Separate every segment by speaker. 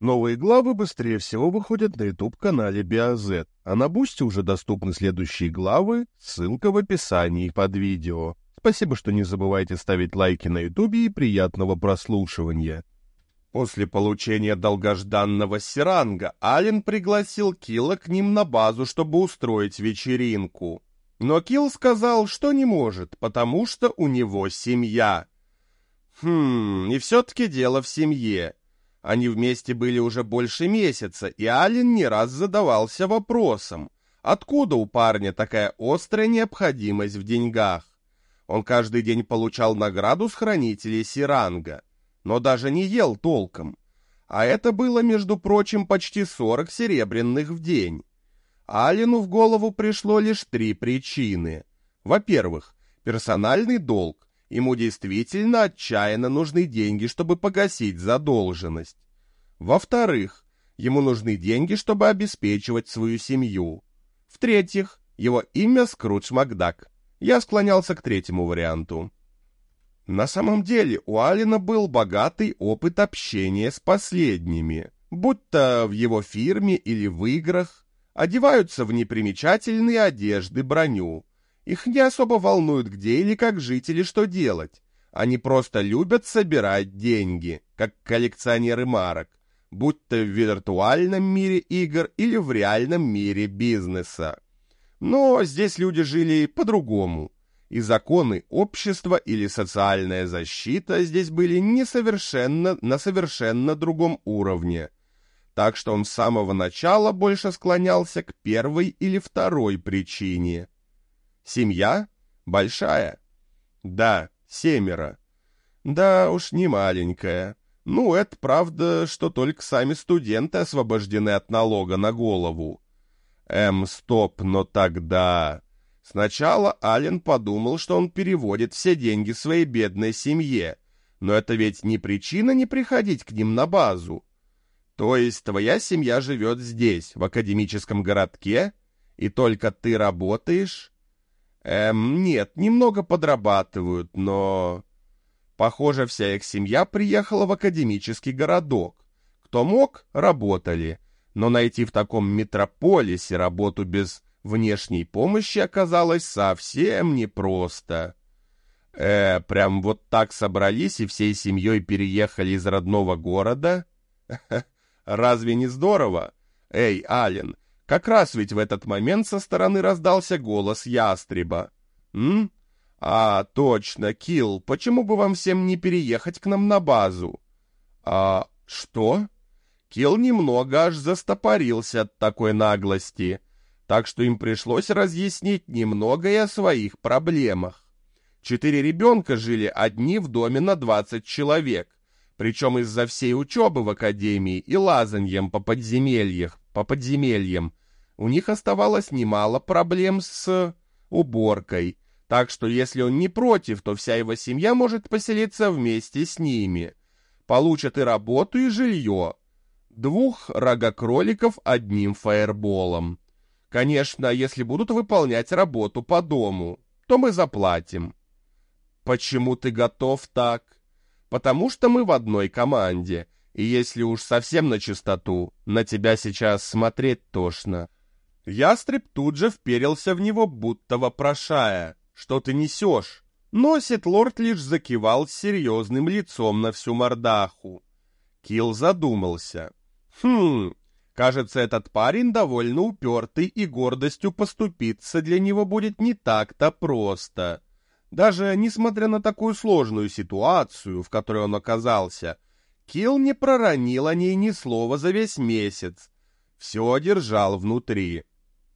Speaker 1: Новые главы быстрее всего выходят на YouTube-канале BioZ, а на Бусти уже доступны следующие главы, ссылка в описании под видео. Спасибо, что не забывайте ставить лайки на YouTube и приятного прослушивания. После получения долгожданного Сиранга Ален пригласил Килла к ним на базу, чтобы устроить вечеринку. Но Килл сказал, что не может, потому что у него семья. И все-таки дело в семье. Они вместе были уже больше месяца, и Ален не раз задавался вопросом, откуда у парня такая острая необходимость в деньгах. Он каждый день получал награду с хранителей Сиранга, но даже не ел толком. А это было, между прочим, почти 40 серебряных в день. Алену в голову пришло лишь 3 причины. Во-первых, персональный долг. Ему действительно отчаянно нужны деньги, чтобы погасить задолженность. Во-вторых, ему нужны деньги, чтобы обеспечивать свою семью. В-третьих, его имя Скрудж Макдак. Я склонялся к третьему варианту. На самом деле у Алена был богатый опыт общения с последними, будь то в его фирме или в играх. Одеваются в непримечательные одежды, броню. Их не особо волнует, где или как жить или что делать. Они просто любят собирать деньги, как коллекционеры марок, будь то в виртуальном мире игр или в реальном мире бизнеса. Но здесь люди жили по-другому, и законы общества или социальная защита здесь были на совершенно другом уровне. Так что он с самого начала больше склонялся к первой или второй причине. Семья? Большая? Да, 7. Да уж, не маленькая. Ну, это правда, что только сами студенты освобождены от налога на голову. Стоп, но тогда... Сначала Ален подумал, что он переводит все деньги своей бедной семье, но это ведь не причина не приходить к ним на базу. То есть твоя семья живет здесь, в академическом городке, и только ты работаешь? Нет, немного подрабатывают, но... Похоже, вся их семья приехала в академический городок. Кто мог, работали, но найти в таком метрополисе работу без внешней помощи оказалось совсем непросто. Прям вот так собрались и всей семьей переехали из родного города? Разве не здорово? Эй, Ален, как раз ведь в этот момент со стороны раздался голос ястреба. Точно, Килл, почему бы вам всем не переехать к нам на базу? Что? Килл немного аж застопорился от такой наглости, так что им пришлось разъяснить немного и о своих проблемах. 4 ребенка жили одни в доме на 20 человек, причем из-за всей учебы в академии и лазаньем по подземельям у них оставалось немало проблем с уборкой, так что если он не против, то вся его семья может поселиться вместе с ними. Получат и работу, и жилье. 2 рога-кроликов одним фаерболом. Конечно, если будут выполнять работу по дому, то мы заплатим. Почему ты готов так? Потому что мы в одной команде, и если уж совсем на чистоту, на тебя сейчас смотреть тошно. Ястреб тут же вперился в него, будто вопрошая, что ты несешь. Но Ситлорд лишь закивал с серьезным лицом на всю мордаху. Килл задумался. Кажется, этот парень довольно упертый, и гордостью поступиться для него будет не так-то просто. Даже несмотря на такую сложную ситуацию, в которой он оказался, Килл не проронил о ней ни слова за весь месяц. Все держал внутри.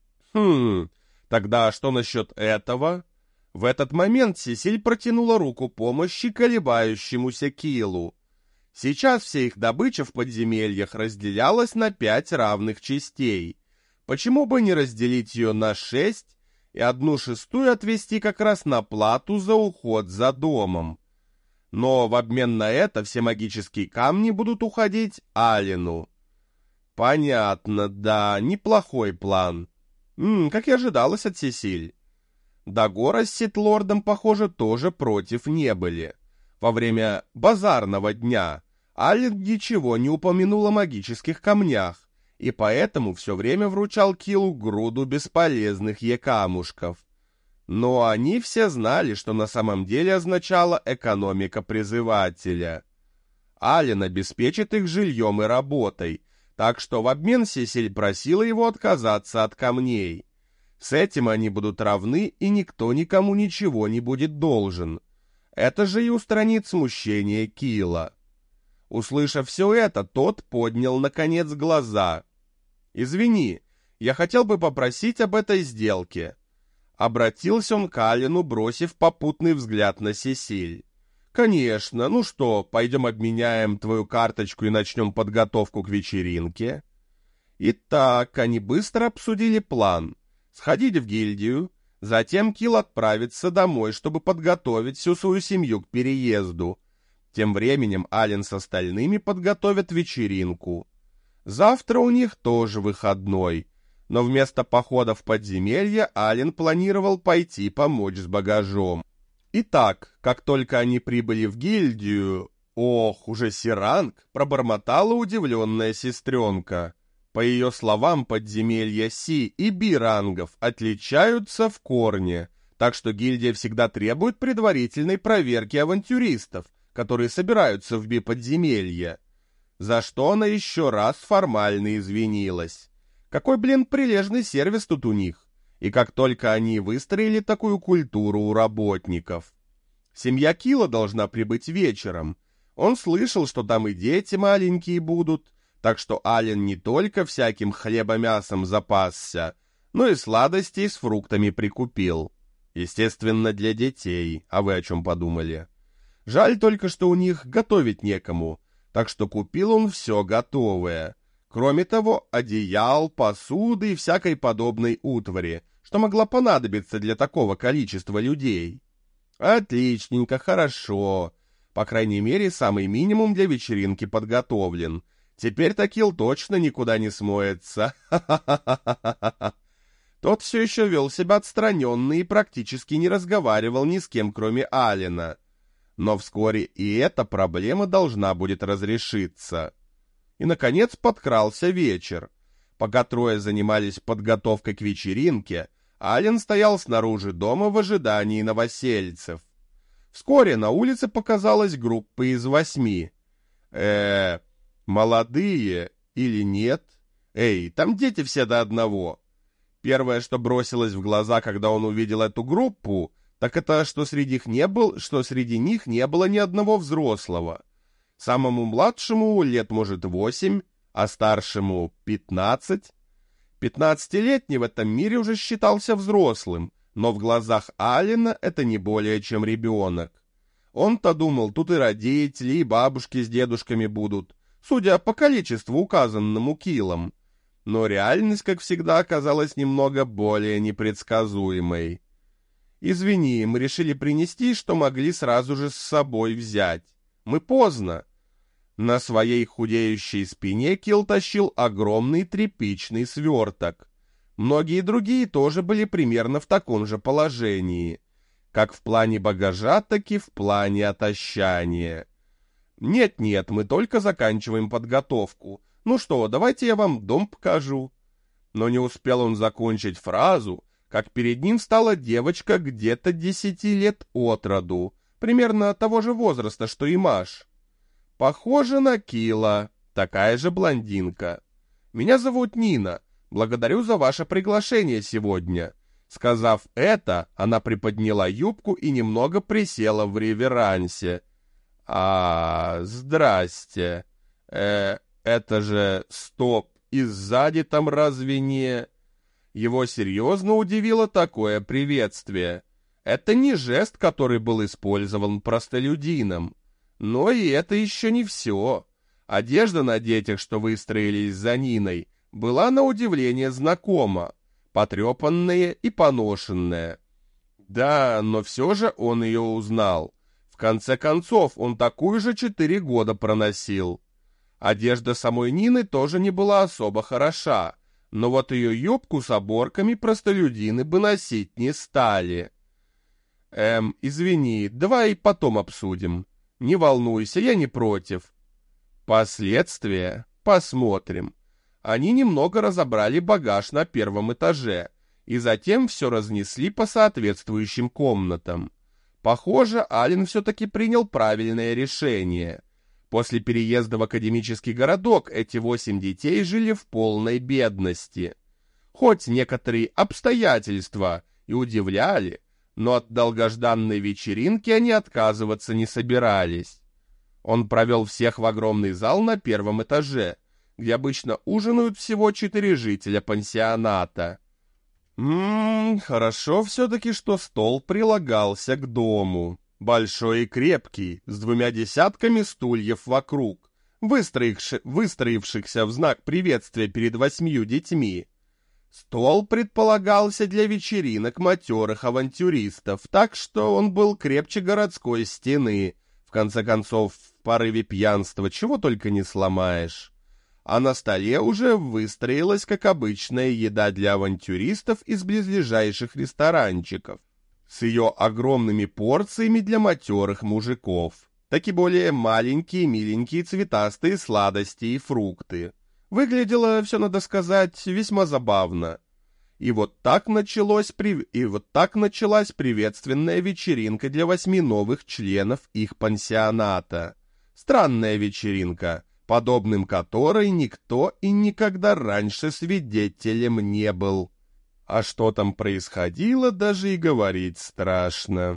Speaker 1: Тогда что насчет этого? В этот момент Сесиль протянула руку помощи колебающемуся Киллу. Сейчас вся их добыча в подземельях разделялась на 5 равных частей. Почему бы не разделить ее на 6 и 1/6 отвести как раз на плату за уход за домом? Но в обмен на это все магические камни будут уходить Алену. Понятно, да, неплохой план. Как и ожидалось от Сесиль. Дагора с Ситлордом, похоже, тоже против не были. Во время базарного дня Ален ничего не упомянул о магических камнях, и поэтому все время вручал Киллу груду бесполезных камушков. Но они все знали, что на самом деле означала экономика призывателя. Ален обеспечит их жильем и работой, так что в обмен Сесиль просила его отказаться от камней. С этим они будут равны, и никто никому ничего не будет должен. Это же и устранит смущение Килла. Услышав все это, тот поднял, наконец, глаза. «Извини, я хотел бы попросить об этой сделке». Обратился он к Алену, бросив попутный взгляд на Сесиль. «Конечно, ну что, пойдем обменяем твою карточку и начнем подготовку к вечеринке?» Итак, они быстро обсудили план. Сходить в гильдию, затем Килл отправится домой, чтобы подготовить всю свою семью к переезду. Тем временем Ален с остальными подготовят вечеринку. Завтра у них тоже выходной, но вместо похода в подземелье Ален планировал пойти помочь с багажом. Итак, как только они прибыли в гильдию... Ох, уже Си-ранг, пробормотала удивленная сестренка. По ее словам, подземелья Си и Би-рангов отличаются в корне, так что гильдия всегда требует предварительной проверки авантюристов, которые собираются в Би-подземелье. За что она еще раз формально извинилась. Какой, прилежный сервис тут у них. И как только они выстроили такую культуру у работников. Семья Килла должна прибыть вечером. Он слышал, что там и дети маленькие будут, так что Ален не только всяким хлебом-мясом запасся, но и сладостей с фруктами прикупил. Естественно, для детей. А вы о чем подумали? Жаль только, что у них готовить некому, так что купил он все готовое. Кроме того, одеял, посуды и всякой подобной утвари, что могла понадобиться для такого количества людей. Отличненько, хорошо. По крайней мере, самый минимум для вечеринки подготовлен. Теперь-то Килл точно никуда не смоется. Тот все еще вел себя отстраненно и практически не разговаривал ни с кем, кроме Алена. Но вскоре и эта проблема должна будет разрешиться. И, наконец, подкрался вечер. Пока трое занимались подготовкой к вечеринке, Ален стоял снаружи дома в ожидании новосельцев. Вскоре на улице показалась группа из 8. Молодые или нет? Эй, там дети все до одного. Первое, что бросилось в глаза, когда он увидел эту группу, так это, что среди них не было ни одного взрослого. Самому младшему лет, может, 8, а старшему 15. 15-летний в этом мире уже считался взрослым, но в глазах Алена это не более чем ребенок. Он-то думал, тут и родители, и бабушки с дедушками будут, судя по количеству, указанному Киллом. Но реальность, как всегда, оказалась немного более непредсказуемой. «Извини, мы решили принести, что могли сразу же с собой взять. Мы поздно». На своей худеющей спине Килл тащил огромный тряпичный сверток. Многие другие тоже были примерно в таком же положении. Как в плане багажа, так и в плане отощания. «Нет-нет, мы только заканчиваем подготовку. Ну что, давайте я вам дом покажу». Но не успел он закончить фразу, как перед ним стала девочка где-то 10 лет от роду, примерно того же возраста, что и Маш. Похоже на Килла, такая же блондинка. «Меня зовут Нина. Благодарю за ваше приглашение сегодня». Сказав это, она приподняла юбку и немного присела в реверансе. Здрасте. Это же... Стоп, и сзади там разве не...» Его серьезно удивило такое приветствие. Это не жест, который был использован простолюдином. Но и это еще не все. Одежда на детях, что выстроились за Ниной, была на удивление знакома, потрепанная и поношенная. Да, но все же он ее узнал. В конце концов, он такую же 4 года проносил. Одежда самой Нины тоже не была особо хороша, но вот ее юбку с оборками простолюдины бы носить не стали. Извини, давай потом обсудим. Не волнуйся, я не против. Последствия? Посмотрим. Они немного разобрали багаж на первом этаже и затем все разнесли по соответствующим комнатам. Похоже, Ален все-таки принял правильное решение. После переезда в академический городок эти 8 детей жили в полной бедности. Хоть некоторые обстоятельства и удивляли, но от долгожданной вечеринки они отказываться не собирались. Он провел всех в огромный зал на первом этаже, где обычно ужинают всего 4 жителя пансионата. Хорошо все-таки, что стол прилагался к дому. Большой и крепкий, с 2 десятками стульев вокруг, выстроившихся в знак приветствия перед 8 детьми. Стол предполагался для вечеринок матерых авантюристов, так что он был крепче городской стены. В конце концов, в порыве пьянства чего только не сломаешь. А на столе уже выстроилась, как обычная еда для авантюристов из близлежащих ресторанчиков, с ее огромными порциями для матерых мужиков, так и более маленькие, миленькие, цветастые сладости и фрукты. Выглядело все, надо сказать, весьма забавно. И вот так началась приветственная вечеринка для 8 новых членов их пансионата. Странная вечеринка, подобным которой никто и никогда раньше свидетелем не был. А что там происходило, даже и говорить страшно.